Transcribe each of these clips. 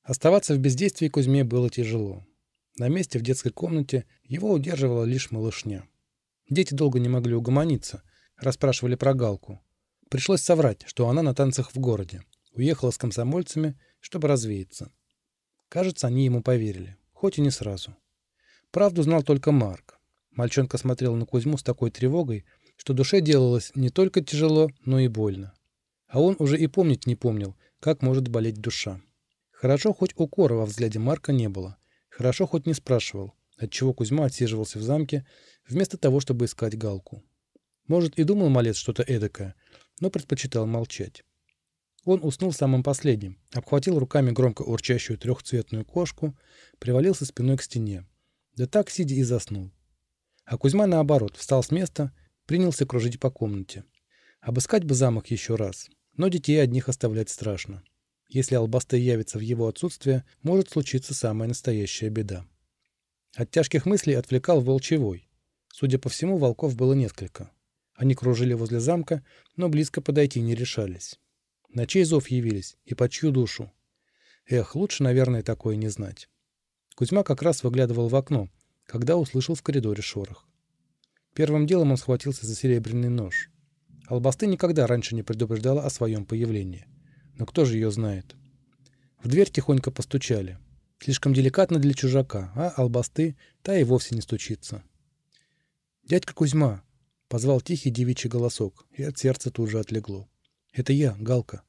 Оставаться в бездействии Кузьме было тяжело. На месте в детской комнате его удерживала лишь малышня. Дети долго не могли угомониться, расспрашивали про Галку. Пришлось соврать, что она на танцах в городе. Уехала с комсомольцами, чтобы развеяться. Кажется, они ему поверили, хоть и не сразу. Правду знал только Марк. Мальчонка смотрел на Кузьму с такой тревогой, что душе делалось не только тяжело, но и больно. А он уже и помнить не помнил, как может болеть душа. Хорошо, хоть укора во взгляде Марка не было. Хорошо, хоть не спрашивал, отчего Кузьма отсиживался в замке, вместо того, чтобы искать Галку. Может, и думал малец что-то эдакое, но предпочитал молчать. Он уснул самым последним, обхватил руками громко урчащую трехцветную кошку, привалился спиной к стене. Да так, сидя, и заснул. А Кузьма, наоборот, встал с места, принялся кружить по комнате. Обыскать бы замок еще раз, но детей одних оставлять страшно. Если Албасты явится в его отсутствие, может случиться самая настоящая беда. От тяжких мыслей отвлекал волчий вой. Судя по всему, волков было несколько. Они кружили возле замка, но близко подойти не решались. На чей зов явились и по чью душу? Эх, лучше, наверное, такое не знать. Кузьма как раз выглядывал в окно, когда услышал в коридоре шорох. Первым делом он схватился за серебряный нож. Албасты никогда раньше не предупреждала о своем появлении. Но кто же ее знает? В дверь тихонько постучали. Слишком деликатно для чужака, а Албасты та и вовсе не стучится. «Дядька Кузьма!» — позвал тихий девичий голосок, и от сердца тут же отлегло. «Это я, Галка».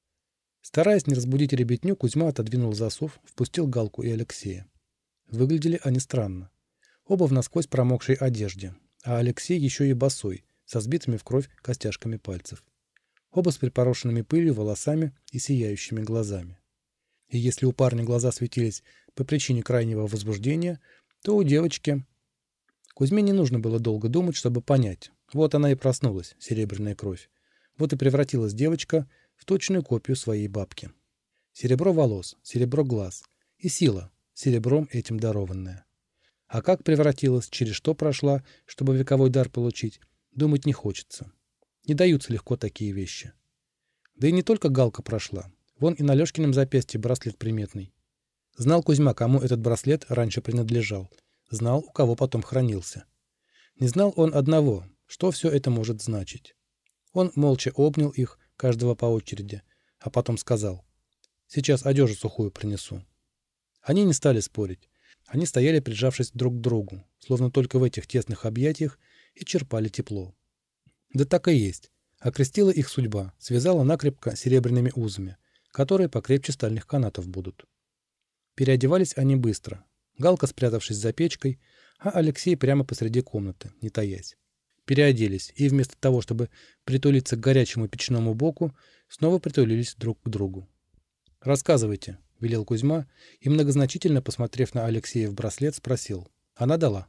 Стараясь не разбудить ребятню, Кузьма отодвинул засов, впустил Галку и Алексея. Выглядели они странно. Оба в насквозь промокшей одежде, а Алексей еще и босой, со сбитыми в кровь костяшками пальцев. Оба с припорошенными пылью волосами и сияющими глазами. И если у парня глаза светились по причине крайнего возбуждения, то у девочки... Кузьме не нужно было долго думать, чтобы понять. Вот она и проснулась, серебряная кровь. Вот и превратилась девочка в точную копию своей бабки. Серебро волос, серебро глаз и сила, серебром этим дарованная. А как превратилась, через что прошла, чтобы вековой дар получить, думать не хочется. Не даются легко такие вещи. Да и не только Галка прошла. Вон и на Лёшкином запястье браслет приметный. Знал Кузьма, кому этот браслет раньше принадлежал. Знал, у кого потом хранился. Не знал он одного, что все это может значить. Он молча обнял их, каждого по очереди, а потом сказал: «Сейчас одежду сухую принесу». Они не стали спорить. Они стояли, прижавшись друг к другу, словно только в этих тесных объятиях и черпали тепло. Да так и есть. Окрестила их судьба, связала накрепко серебряными узами, которые покрепче стальных канатов будут. Переодевались они быстро. Галка, спрятавшись за печкой, а Алексей прямо посреди комнаты, не таясь. Переоделись и вместо того, чтобы притулиться к горячему печному боку, снова притулились друг к другу. «Рассказывайте», — велел Кузьма и, многозначительно посмотрев на Алексея в браслет, спросил: «Она дала?»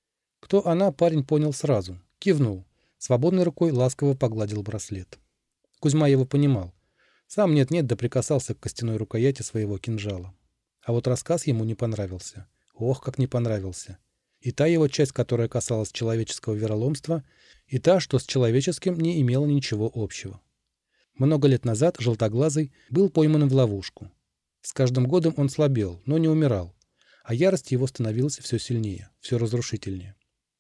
Кто она, парень понял сразу, кивнул. Свободной рукой ласково погладил браслет. Кузьма его понимал. Сам нет-нет да прикасался к костяной рукояти своего кинжала. А вот рассказ ему не понравился. Ох, как не понравился. И та его часть, которая касалась человеческого вероломства, и та, что с человеческим не имела ничего общего. Много лет назад Желтоглазый был пойман в ловушку. С каждым годом он слабел, но не умирал, а ярость его становилась все сильнее, все разрушительнее.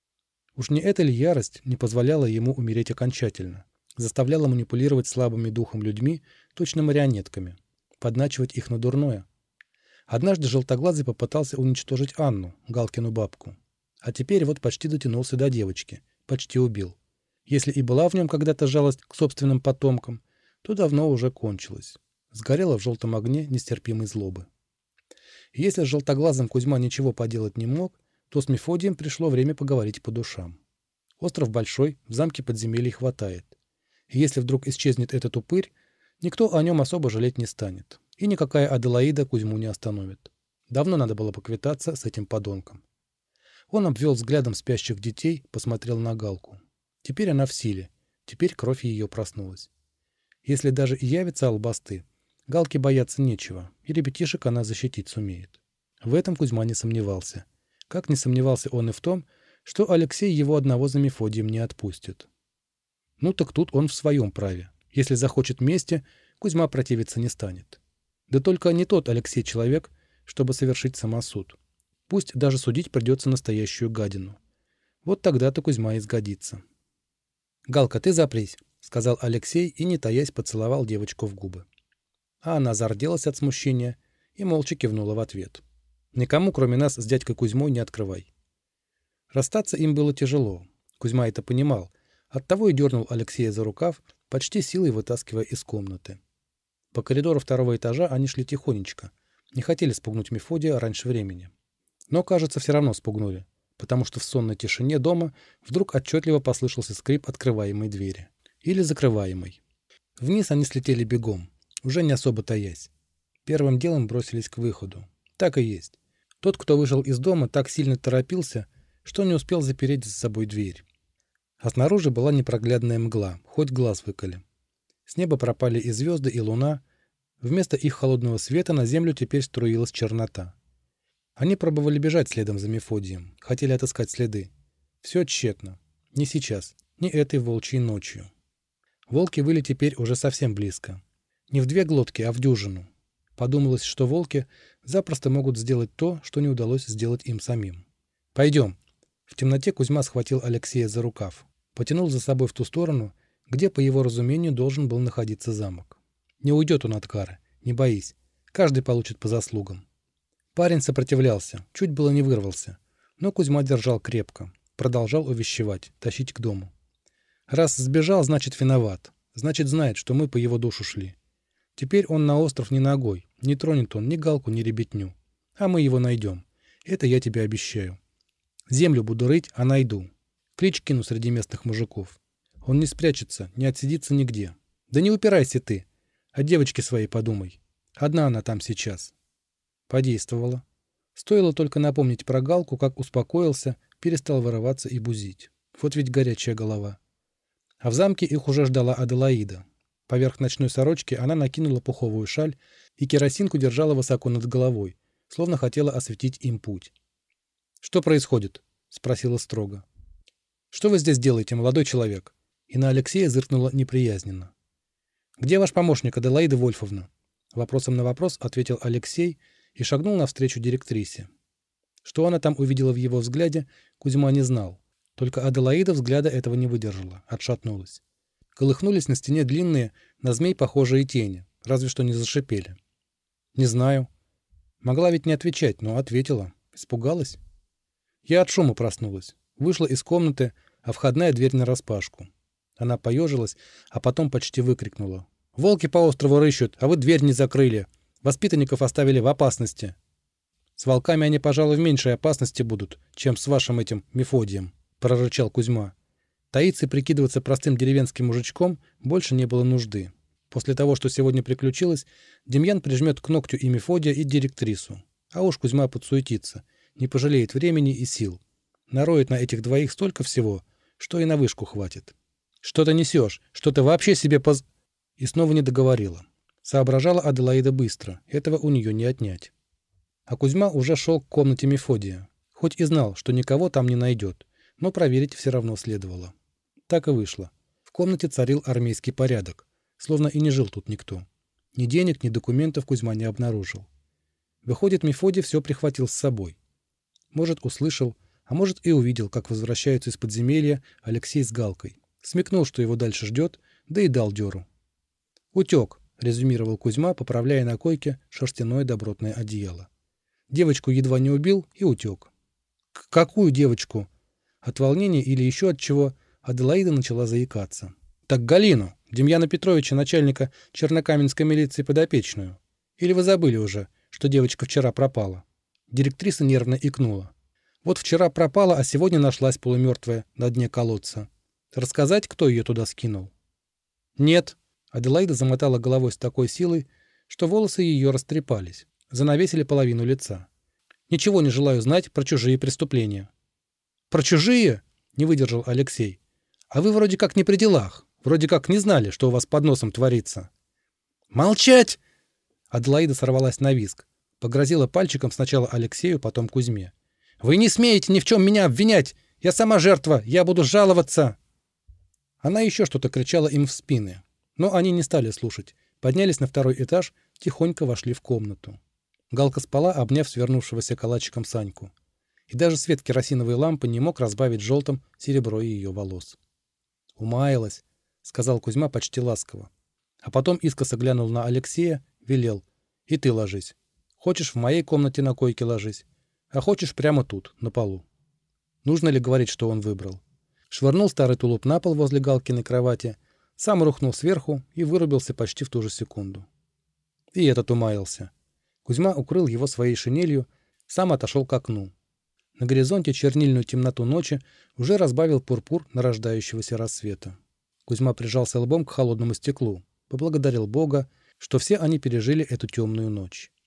Уж не эта ли ярость не позволяла ему умереть окончательно, заставляла манипулировать слабыми духом людьми, точно марионетками, подначивать их на дурное? Однажды Желтоглазый попытался уничтожить Анну, Галкину бабку. А теперь вот почти дотянулся до девочки, почти убил. Если и была в нем когда-то жалость к собственным потомкам, то давно уже кончилась. Сгорела в желтом огне нестерпимой злобы. И если с Желтоглазым Кузьма ничего поделать не мог, то с Мефодием пришло время поговорить по душам. Остров большой, в замке подземелий хватает. И если вдруг исчезнет этот упырь, никто о нем особо жалеть не станет. И никакая Аделаида Кузьму не остановит. Давно надо было поквитаться с этим подонком. Он обвел взглядом спящих детей, посмотрел на Галку. Теперь она в силе, теперь кровь ее проснулась. Если даже и явятся Албасты, Галке бояться нечего, и ребятишек она защитить сумеет. В этом Кузьма не сомневался. Как не сомневался он и в том, что Алексей его одного за Мефодием не отпустит. Ну так тут он в своем праве. Если захочет мести, Кузьма противиться не станет. Да только не тот Алексей человек, чтобы совершить самосуд. Пусть даже судить придется настоящую гадину. Вот тогда-то Кузьма и сгодится. «Галка, ты запрись», — сказал Алексей и, не таясь, поцеловал девочку в губы. А она зарделась от смущения и молча кивнула в ответ. «Никому, кроме нас, с дядькой Кузьмой не открывай». Расстаться им было тяжело. Кузьма это понимал. Оттого и дернул Алексея за рукав, почти силой вытаскивая из комнаты. По коридору второго этажа они шли тихонечко. Не хотели спугнуть Мефодия раньше времени. Но, кажется, все равно спугнули, потому что в сонной тишине дома вдруг отчетливо послышался скрип открываемой двери. Или закрываемой. Вниз они слетели бегом, уже не особо таясь. Первым делом бросились к выходу. Так и есть. Тот, кто вышел из дома, так сильно торопился, что не успел запереть за собой дверь. А снаружи была непроглядная мгла, хоть глаз выколи. С неба пропали и звезды, и луна. Вместо их холодного света на землю теперь струилась чернота. Они пробовали бежать следом за Мефодием, хотели отыскать следы. Все тщетно. Не сейчас, не этой волчьей ночью. Волки выли теперь уже совсем близко. Не в две глотки, а в дюжину. Подумалось, что волки запросто могут сделать то, что не удалось сделать им самим. «Пойдем». В темноте Кузьма схватил Алексея за рукав. Потянул за собой в ту сторону, где, по его разумению, должен был находиться замок. Не уйдет он от кары, не боись. Каждый получит по заслугам. Парень сопротивлялся, чуть было не вырвался. Но Кузьма держал крепко, продолжал увещевать, тащить к дому. Раз сбежал, значит виноват. Значит знает, что мы по его душу шли. Теперь он на остров не ногой, не тронет он ни Галку, ни ребятню. А мы его найдем. Это я тебе обещаю. Землю буду рыть, а найду. Клич кину среди местных мужиков. Он не спрячется, не отсидится нигде. Да не упирайся ты. О девочке своей подумай. Одна она там сейчас. Подействовало. Стоило только напомнить про Галку, как успокоился, перестал вырываться и бузить. Вот ведь горячая голова. А в замке их уже ждала Аделаида. Поверх ночной сорочки она накинула пуховую шаль и керосинку держала высоко над головой, словно хотела осветить им путь. «Что происходит?» — спросила строго. «Что вы здесь делаете, молодой человек?» И на Алексея зыркнула неприязненно. «Где ваш помощник, Аделаида Вольфовна?» Вопросом на вопрос ответил Алексей и шагнул навстречу директрисе. Что она там увидела в его взгляде, Кузьма не знал. Только Аделаида взгляда этого не выдержала, отшатнулась. Колыхнулись на стене длинные, на змей похожие тени, разве что не зашипели. «Не знаю». Могла ведь не отвечать, но ответила. Испугалась. Я от шума проснулась. Вышла из комнаты, а входная дверь нараспашку. Она поежилась, а потом почти выкрикнула. «Волки по острову рыщут, а вы дверь не закрыли. Воспитанников оставили в опасности». «С волками они, пожалуй, в меньшей опасности будут, чем с вашим этим Мефодием», — прорычал Кузьма. Таиться и прикидываться простым деревенским мужичком больше не было нужды. После того, что сегодня приключилось, Демьян прижмет к ногтю и Мефодия, и директрису. А уж Кузьма подсуетится, не пожалеет времени и сил. Нароет на этих двоих столько всего, что и на вышку хватит. «Что ты несешь? Что ты вообще себе И снова не договорила. Соображала Аделаида быстро, этого у нее не отнять. А Кузьма уже шел к комнате Мефодия. Хоть и знал, что никого там не найдет, но проверить все равно следовало. Так и вышло. В комнате царил армейский порядок, словно и не жил тут никто. Ни денег, ни документов Кузьма не обнаружил. Выходит, Мефодий все прихватил с собой. Может, услышал, а может и увидел, как возвращаются из подземелья Алексей с Галкой. Смекнул, что его дальше ждет, да и дал дёру. «Утек», — резюмировал Кузьма, поправляя на койке шерстяное добротное одеяло. Девочку едва не убил и утек. «Какую девочку?» От волнения или еще от чего Аделаида начала заикаться. «Так Галину, Демьяна Петровича, начальника Чернокаменской милиции подопечную. Или вы забыли уже, что девочка вчера пропала?» Директриса нервно икнула. «Вот вчера пропала, а сегодня нашлась полумертвая на дне колодца. Рассказать, кто ее туда скинул?» «Нет». Аделаида замотала головой с такой силой, что волосы ее растрепались, занавесили половину лица. «Ничего не желаю знать про чужие преступления». «Про чужие?» — не выдержал Алексей. «А вы вроде как не при делах, вроде как не знали, что у вас под носом творится». «Молчать!» Аделаида сорвалась на визг, погрозила пальчиком сначала Алексею, потом Кузьме. «Вы не смеете ни в чем меня обвинять! Я сама жертва! Я буду жаловаться!» Она еще что-то кричала им в спины, но они не стали слушать, поднялись на второй этаж, тихонько вошли в комнату. Галка спала, обняв свернувшегося калачиком Саньку. И даже свет керосиновой лампы не мог разбавить желтым серебро ее волос. «Умаялась», — сказал Кузьма почти ласково. А потом искоса глянул на Алексея, велел: «И ты ложись. Хочешь, в моей комнате на койке ложись, а хочешь прямо тут, на полу». Нужно ли говорить, что он выбрал? Швырнул старый тулуп на пол возле Галкиной кровати, сам рухнул сверху и вырубился почти в ту же секунду. И этот умаялся. Кузьма укрыл его своей шинелью, сам отошел к окну. На горизонте чернильную темноту ночи уже разбавил пурпур нарождающегося рассвета. Кузьма прижался лбом к холодному стеклу, поблагодарил Бога, что все они пережили эту темную ночь.